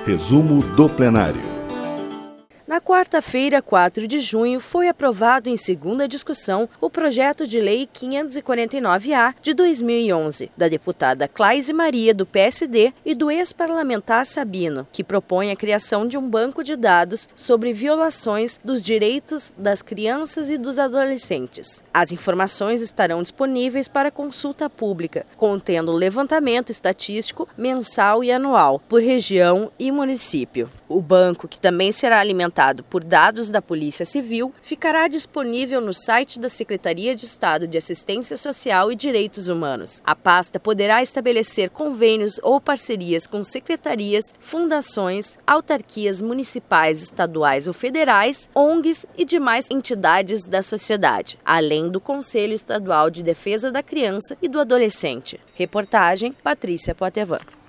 Resumo do plenário. Na quarta-feira, 4 de junho, foi aprovado em segunda discussão o projeto de lei 549-A de 2011, da deputada Claise Maria, do PSD, e do ex-parlamentar Sabino, que propõe a criação de um banco de dados sobre violações dos direitos das crianças e dos adolescentes. As informações estarão disponíveis para consulta pública, contendo levantamento estatístico mensal e anual, por região e município. O banco, que também será alimentado por dados da Polícia Civil, ficará disponível no site da Secretaria de Estado de Assistência Social e Direitos Humanos. A pasta poderá estabelecer convênios ou parcerias com secretarias, fundações, autarquias municipais, estaduais ou federais, ONGs e demais entidades da sociedade, além do Conselho Estadual de Defesa da Criança e do Adolescente. Reportagem Patrícia Poitevin.